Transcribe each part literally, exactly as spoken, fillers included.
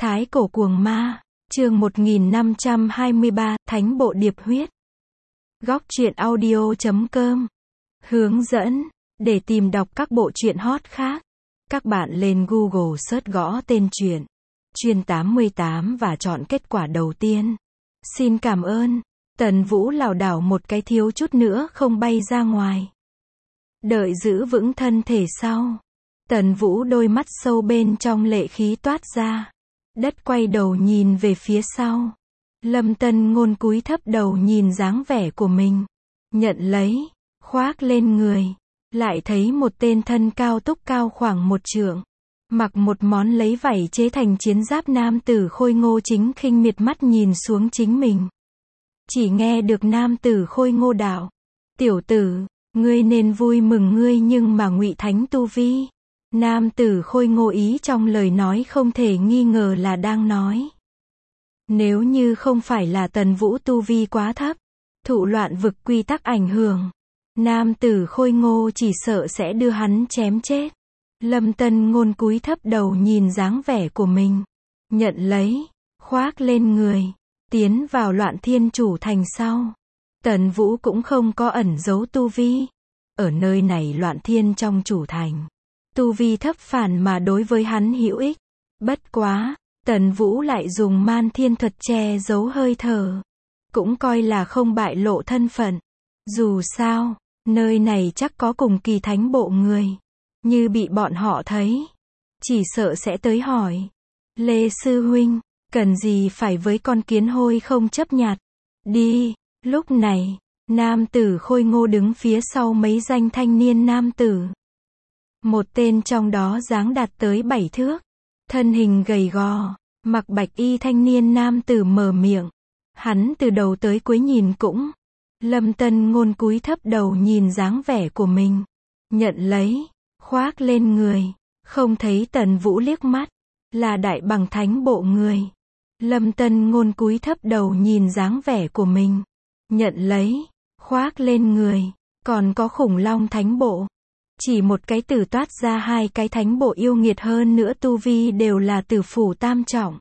Thái cổ cuồng ma, chương một nghìn năm trăm hai mươi ba, Thánh bộ điệp huyết. Góc truyện audio chấm com. Hướng dẫn, để tìm đọc các bộ truyện hot khác, các bạn lên Google search gõ tên truyện Truyện tám mươi tám và chọn kết quả đầu tiên. Xin cảm ơn. Tần Vũ lảo đảo một cái thiếu chút nữa không bay ra ngoài. Đợi giữ vững thân thể sau, Tần Vũ đôi mắt sâu bên trong lệ khí toát ra. Đất quay đầu nhìn về phía sau. Lâm Tân Ngôn cúi thấp đầu nhìn dáng vẻ của mình. Nhận lấy, khoác lên người. Lại thấy một tên thân cao túc cao khoảng một trượng. Mặc một món lấy vảy chế thành chiến giáp nam tử khôi ngô chính khinh miệt mắt nhìn xuống chính mình. Chỉ nghe được nam tử khôi ngô đạo: "Tiểu tử, ngươi nên vui mừng ngươi nhưng mà ngụy thánh tu vi." Nam tử khôi ngô ý trong lời nói không thể nghi ngờ là đang nói. Nếu như không phải là Tần Vũ tu vi quá thấp, thụ loạn vực quy tắc ảnh hưởng, nam tử khôi ngô chỉ sợ sẽ đưa hắn chém chết. Lâm Tân Ngôn cúi thấp đầu nhìn dáng vẻ của mình. Nhận lấy, khoác lên người, tiến vào Loạn Thiên Chủ Thành sau. Tần Vũ cũng không có ẩn giấu tu vi. Ở nơi này Loạn Thiên trong Chủ Thành, tu vi thấp phản mà đối với hắn hữu ích. Bất quá, Tần Vũ lại dùng man thiên thuật che giấu hơi thở. Cũng coi là không bại lộ thân phận. Dù sao, nơi này chắc có cùng kỳ thánh bộ người. Như bị bọn họ thấy, chỉ sợ sẽ tới hỏi: "Lê sư huynh, cần gì phải với con kiến hôi không chấp nhặt? Đi." Lúc này, nam tử khôi ngô đứng phía sau mấy danh thanh niên nam tử. Một tên trong đó dáng đạt tới bảy thước, thân hình gầy gò, mặc bạch y thanh niên nam tử mở miệng. Hắn từ đầu tới cuối nhìn cũng. Lâm Tân Ngôn cúi thấp đầu nhìn dáng vẻ của mình. Nhận lấy, khoác lên người, không thấy Tần Vũ liếc mắt, là đại bằng thánh bộ người. Lâm Tân Ngôn cúi thấp đầu nhìn dáng vẻ của mình. Nhận lấy, khoác lên người, còn có khủng long thánh bộ. Chỉ một cái từ toát ra hai cái thánh bộ yêu nghiệt hơn nữa tu vi đều là tử phủ tam trọng.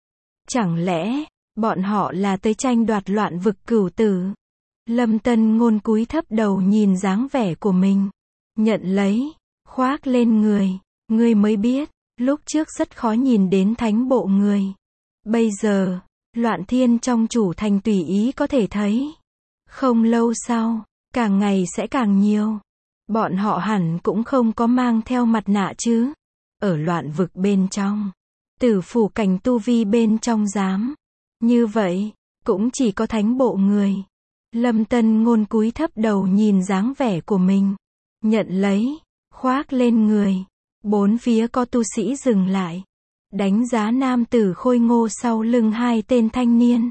Chẳng lẽ, bọn họ là tới tranh đoạt loạn vực cửu tử? Lâm Tân Ngôn cúi thấp đầu nhìn dáng vẻ của mình. Nhận lấy, khoác lên người, ngươi mới biết, lúc trước rất khó nhìn đến thánh bộ người. Bây giờ, Loạn Thiên trong Chủ Thành tùy ý có thể thấy. Không lâu sau, càng ngày sẽ càng nhiều. Bọn họ hẳn cũng không có mang theo mặt nạ chứ. Ở loạn vực bên trong, tử phủ cảnh tu vi bên trong dám. Như vậy, cũng chỉ có thánh bộ người. Lâm Tân Ngôn cúi thấp đầu nhìn dáng vẻ của mình. Nhận lấy, khoác lên người. Bốn phía có tu sĩ dừng lại. Đánh giá nam tử khôi ngô sau lưng hai tên thanh niên.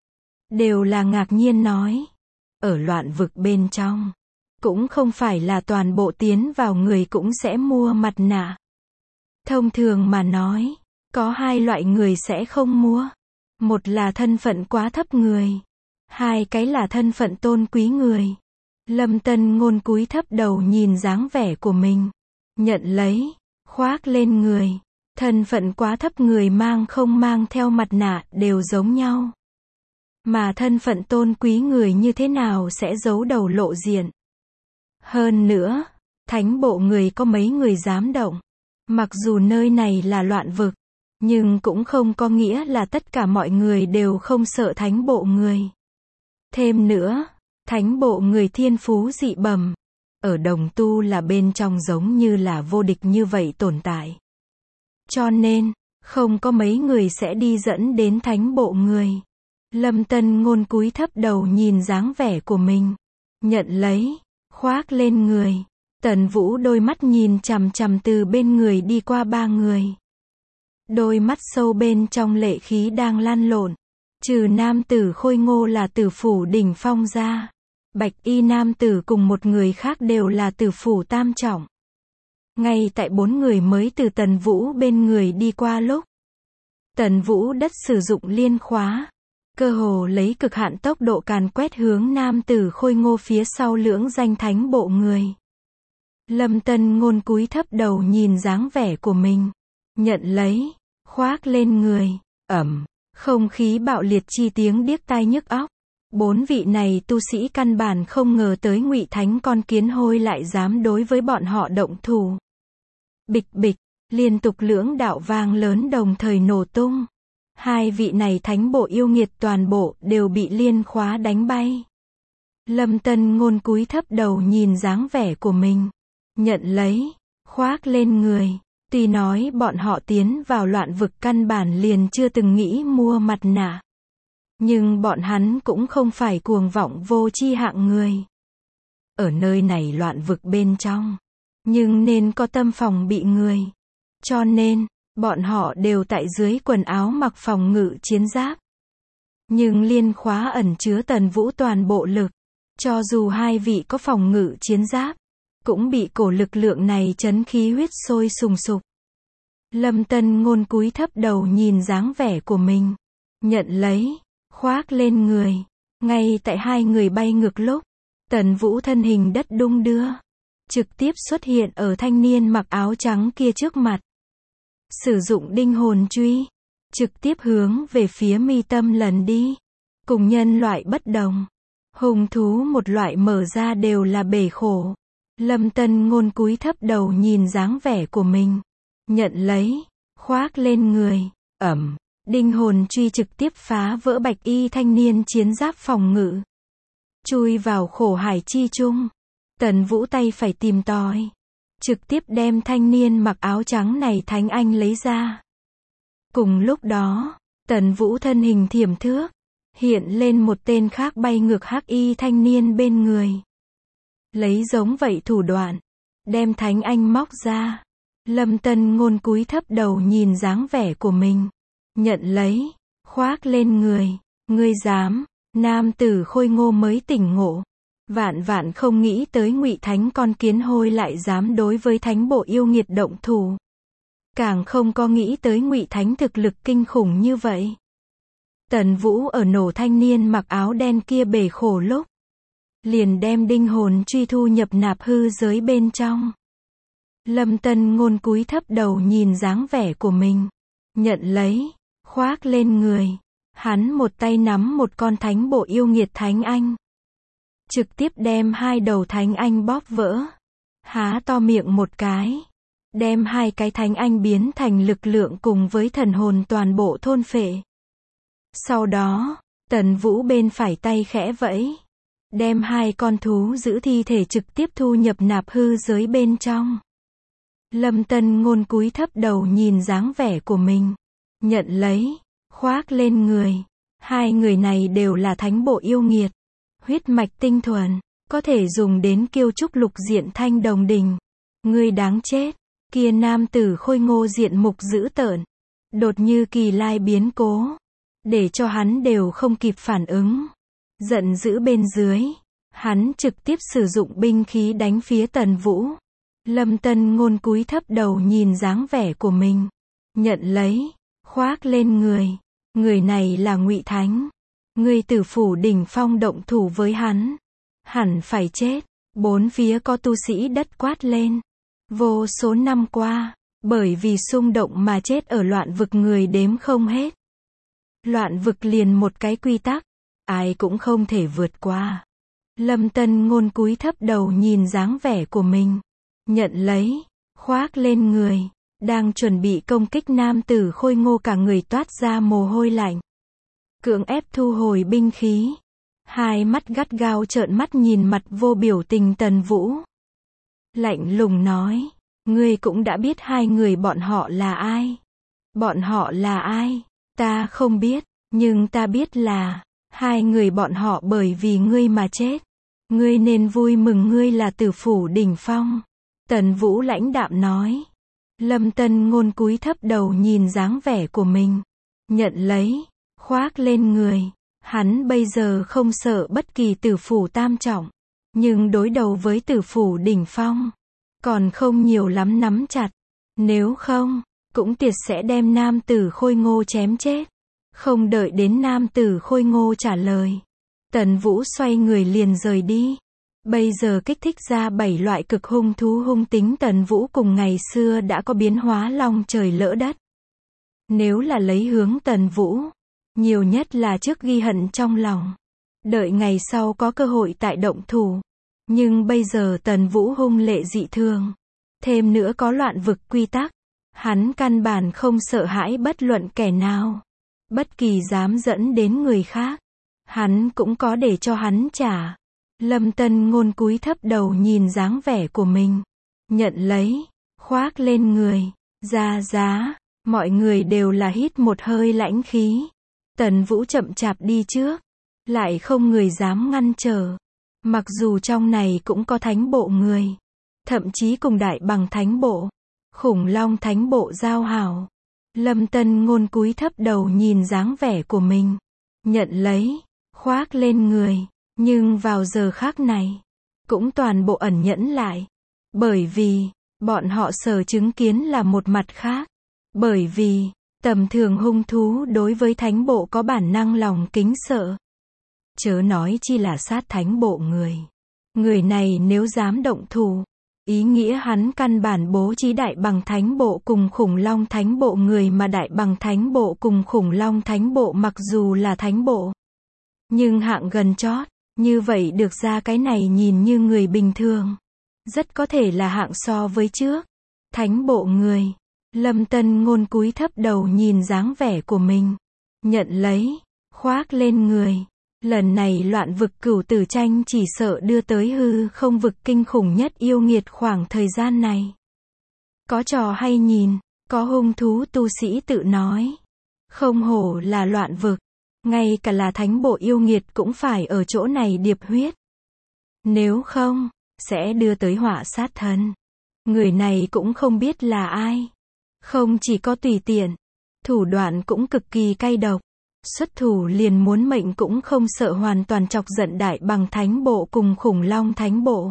Đều là ngạc nhiên nói. Ở loạn vực bên trong, cũng không phải là toàn bộ tiến vào người cũng sẽ mua mặt nạ. Thông thường mà nói, có hai loại người sẽ không mua. Một là thân phận quá thấp người. Hai cái là thân phận tôn quý người. Lâm Tân Ngôn cúi thấp đầu nhìn dáng vẻ của mình. Nhận lấy, khoác lên người. Thân phận quá thấp người mang không mang theo mặt nạ đều giống nhau. Mà thân phận tôn quý người như thế nào sẽ giấu đầu lộ diện. Hơn nữa, thánh bộ người có mấy người dám động. Mặc dù nơi này là loạn vực, nhưng cũng không có nghĩa là tất cả mọi người đều không sợ thánh bộ người. Thêm nữa, thánh bộ người thiên phú dị bẩm, ở đồng tu là bên trong giống như là vô địch như vậy tồn tại. Cho nên, không có mấy người sẽ đi dẫn đến thánh bộ người. Lâm Tân Ngôn cúi thấp đầu nhìn dáng vẻ của mình. Nhận lấy, khoác lên người. Tần Vũ đôi mắt nhìn chằm chằm từ bên người đi qua ba người. Đôi mắt sâu bên trong lệ khí đang lan lộn. Trừ nam tử khôi ngô là tử phủ đỉnh phong ra, bạch y nam tử cùng một người khác đều là tử phủ tam trọng. Ngay tại bốn người mới từ Tần Vũ bên người đi qua lúc, Tần Vũ đất sử dụng liên khóa, cơ hồ lấy cực hạn tốc độ càn quét hướng nam tử khôi ngô phía sau lưỡng danh thánh bộ người. Lâm Tân Ngôn cúi thấp đầu nhìn dáng vẻ của mình. Nhận lấy, khoác lên người, ầm, không khí bạo liệt chi tiếng điếc tai nhức óc. Bốn vị này tu sĩ căn bản không ngờ tới Ngụy Thánh con kiến hôi lại dám đối với bọn họ động thủ. Bịch bịch, liên tục lưỡng đạo vang lớn đồng thời nổ tung. Hai vị này thánh bộ yêu nghiệt toàn bộ đều bị liên khóa đánh bay. Lâm Tân Ngôn cúi thấp đầu nhìn dáng vẻ của mình, nhận lấy, khoác lên người. Tuy nói bọn họ tiến vào loạn vực căn bản liền chưa từng nghĩ mua mặt nạ, nhưng bọn hắn cũng không phải cuồng vọng vô tri hạng người. Ở nơi này loạn vực bên trong, nhưng nên có tâm phòng bị người. Cho nên, bọn họ đều tại dưới quần áo mặc phòng ngự chiến giáp. Nhưng liên khóa ẩn chứa Tần Vũ toàn bộ lực. Cho dù hai vị có phòng ngự chiến giáp, cũng bị cổ lực lượng này chấn khí huyết sôi sùng sục. Lâm Tân Ngôn cúi thấp đầu nhìn dáng vẻ của mình, nhận lấy, khoác lên người. Ngay tại hai người bay ngược lúc, Tần Vũ thân hình đất đung đưa, trực tiếp xuất hiện ở thanh niên mặc áo trắng kia trước mặt. Sử dụng đinh hồn truy, trực tiếp hướng về phía mi tâm lần đi. Cùng nhân loại bất đồng, hung thú một loại mở ra đều là bể khổ. Lâm Tân Ngôn cúi thấp đầu nhìn dáng vẻ của mình, nhận lấy, khoác lên người, ầm, đinh hồn truy trực tiếp phá vỡ bạch y thanh niên chiến giáp phòng ngự, chui vào khổ hải chi trung. Tần Vũ tay phải tìm tòi, trực tiếp đem thanh niên mặc áo trắng này thánh anh lấy ra. Cùng lúc đó, Tần Vũ thân hình thiểm thước, hiện lên một tên khác bay ngược hắc y thanh niên bên người. Lấy giống vậy thủ đoạn, đem thánh anh móc ra. Lâm Tân Ngôn cúi thấp đầu nhìn dáng vẻ của mình, nhận lấy, khoác lên người. Ngươi dám? Nam tử khôi ngô mới tỉnh ngộ, vạn vạn không nghĩ tới Ngụy Thánh con kiến hôi lại dám đối với thánh bộ yêu nghiệt động thủ. Càng không có nghĩ tới Ngụy Thánh thực lực kinh khủng như vậy. Tần Vũ ở nổ thanh niên mặc áo đen kia bể khổ lúc, liền đem đinh hồn truy thu nhập nạp hư giới bên trong. Lâm Tân Ngôn cúi thấp đầu nhìn dáng vẻ của mình, nhận lấy, khoác lên người. Hắn một tay nắm một con thánh bộ yêu nghiệt thánh anh, trực tiếp đem hai đầu thánh anh bóp vỡ, há to miệng một cái, đem hai cái thánh anh biến thành lực lượng cùng với thần hồn toàn bộ thôn phệ. Sau đó, Tần Vũ bên phải tay khẽ vẫy, đem hai con thú giữ thi thể trực tiếp thu nhập nạp hư giới bên trong. Lâm Tân Ngôn cúi thấp đầu nhìn dáng vẻ của mình, nhận lấy, khoác lên người. Hai người này đều là thánh bộ yêu nghiệt, huyết mạch tinh thuần, có thể dùng đến kiêu trúc lục diện thanh đồng đình. Ngươi đáng chết. Kia nam tử khôi ngô diện mục dữ tợn, đột như kỳ lai biến cố, để cho hắn đều không kịp phản ứng. Giận dữ bên dưới, hắn trực tiếp sử dụng binh khí đánh phía Tần Vũ. Lâm Tân Ngôn cúi thấp đầu nhìn dáng vẻ của mình, nhận lấy, khoác lên người. Người này là Ngụy Thánh. Ngươi Tử Phủ đỉnh phong động thủ với hắn, hẳn phải chết. Bốn phía có tu sĩ đất quát lên. Vô số năm qua, bởi vì xung động mà chết ở loạn vực người đếm không hết. Loạn vực liền một cái quy tắc, ai cũng không thể vượt qua. Lâm Tân Ngôn cúi thấp đầu nhìn dáng vẻ của mình, nhận lấy, khoác lên người. Đang chuẩn bị công kích nam tử khôi ngô cả người toát ra mồ hôi lạnh, cưỡng ép thu hồi binh khí, hai mắt gắt gao trợn mắt nhìn mặt vô biểu tình Tần Vũ. Lạnh lùng nói, ngươi cũng đã biết hai người bọn họ là ai. Bọn họ là ai? Ta không biết, nhưng ta biết là, hai người bọn họ bởi vì ngươi mà chết. Ngươi nên vui mừng ngươi là Tử Phủ đỉnh phong. Tần Vũ lãnh đạm nói. Lâm Tân Ngôn cúi thấp đầu nhìn dáng vẻ của mình, nhận lấy, khoác lên người. Hắn bây giờ không sợ bất kỳ Tử Phủ tam trọng, nhưng đối đầu với Tử Phủ đỉnh phong, còn không nhiều lắm nắm chặt. Nếu không, cũng tiệt sẽ đem nam tử khôi ngô chém chết. Không đợi đến nam tử khôi ngô trả lời, Tần Vũ xoay người liền rời đi. Bây giờ kích thích ra bảy loại cực hung thú hung tính Tần Vũ cùng ngày xưa đã có biến hóa long trời lỡ đất. Nếu là lấy hướng Tần Vũ, nhiều nhất là trước ghi hận trong lòng, đợi ngày sau có cơ hội tại động thủ. Nhưng bây giờ Tần Vũ hung lệ dị thường, thêm nữa có loạn vực quy tắc, hắn căn bản không sợ hãi bất luận kẻ nào. Bất kỳ dám dẫn đến người khác, hắn cũng có để cho hắn trả. Lâm Tân Ngôn cúi thấp đầu nhìn dáng vẻ của mình, nhận lấy, khoác lên người, ra giá, mọi người đều là hít một hơi lãnh khí. Tần Vũ chậm chạp đi trước, lại không người dám ngăn trở. Mặc dù trong này cũng có thánh bộ người, thậm chí cùng đại bằng thánh bộ, khủng long thánh bộ giao hảo. Lâm Tân Ngôn cúi thấp đầu nhìn dáng vẻ của mình, nhận lấy, khoác lên người. Nhưng vào giờ khác này, cũng toàn bộ ẩn nhẫn lại. Bởi vì, bọn họ sở chứng kiến là một mặt khác. Bởi vì, tầm thường hung thú đối với thánh bộ có bản năng lòng kính sợ. Chớ nói chi là sát thánh bộ người. Người này nếu dám động thủ, ý nghĩa hắn căn bản bố trí đại bằng thánh bộ cùng khủng long thánh bộ người, mà đại bằng thánh bộ cùng khủng long thánh bộ mặc dù là thánh bộ, nhưng hạng gần chót. Như vậy được ra cái này nhìn như người bình thường, rất có thể là hạng so với trước. Thánh bộ người. Lâm Tân Ngôn cúi thấp đầu nhìn dáng vẻ của mình, nhận lấy, khoác lên người. Lần này loạn vực cửu tử tranh chỉ sợ đưa tới hư không vực kinh khủng nhất yêu nghiệt khoảng thời gian này. Có trò hay nhìn, có hung thú tu sĩ tự nói. Không hổ là loạn vực, ngay cả là thánh bộ yêu nghiệt cũng phải ở chỗ này điệp huyết. Nếu không, sẽ đưa tới họa sát thân. Người này cũng không biết là ai. Không chỉ có tùy tiện, thủ đoạn cũng cực kỳ cay độc. Xuất thủ liền muốn mệnh cũng không sợ, hoàn toàn chọc giận đại bằng thánh bộ cùng khủng long thánh bộ.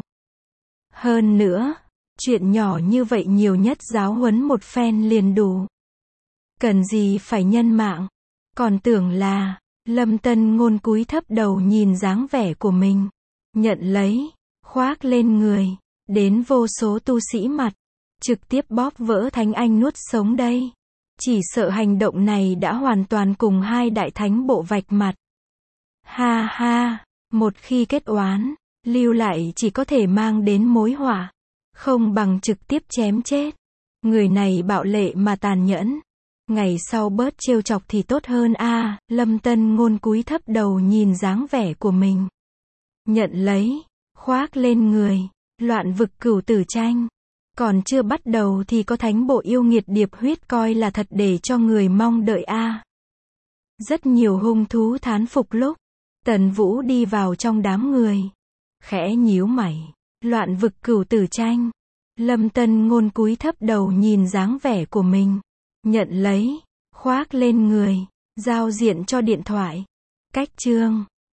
Hơn nữa, chuyện nhỏ như vậy nhiều nhất giáo huấn một phen liền đủ. Cần gì phải nhân mạng. Còn tưởng là, Lâm Tân Ngôn cúi thấp đầu nhìn dáng vẻ của mình, nhận lấy, khoác lên người, đến vô số tu sĩ mặt, trực tiếp bóp vỡ thánh anh nuốt sống đây. Chỉ sợ hành động này đã hoàn toàn cùng hai đại thánh bộ vạch mặt. Ha ha, một khi kết oán, lưu lại chỉ có thể mang đến mối họa, không bằng trực tiếp chém chết. Người này bạo lệ mà tàn nhẫn. Ngày sau bớt trêu chọc thì tốt hơn a. À, Lâm Tân Ngôn cúi thấp đầu nhìn dáng vẻ của mình, nhận lấy, khoác lên người. Loạn vực cửu tử tranh còn chưa bắt đầu thì có thánh bộ yêu nghiệt điệp huyết, coi là thật để cho người mong đợi a. À. Rất nhiều hung thú thán phục lúc Tần Vũ đi vào trong đám người, khẽ nhíu mày. Loạn vực cửu tử tranh. Lâm Tân Ngôn cúi thấp đầu nhìn dáng vẻ của mình, nhận lấy, khoác lên người. Giao diện cho điện thoại. Cách chương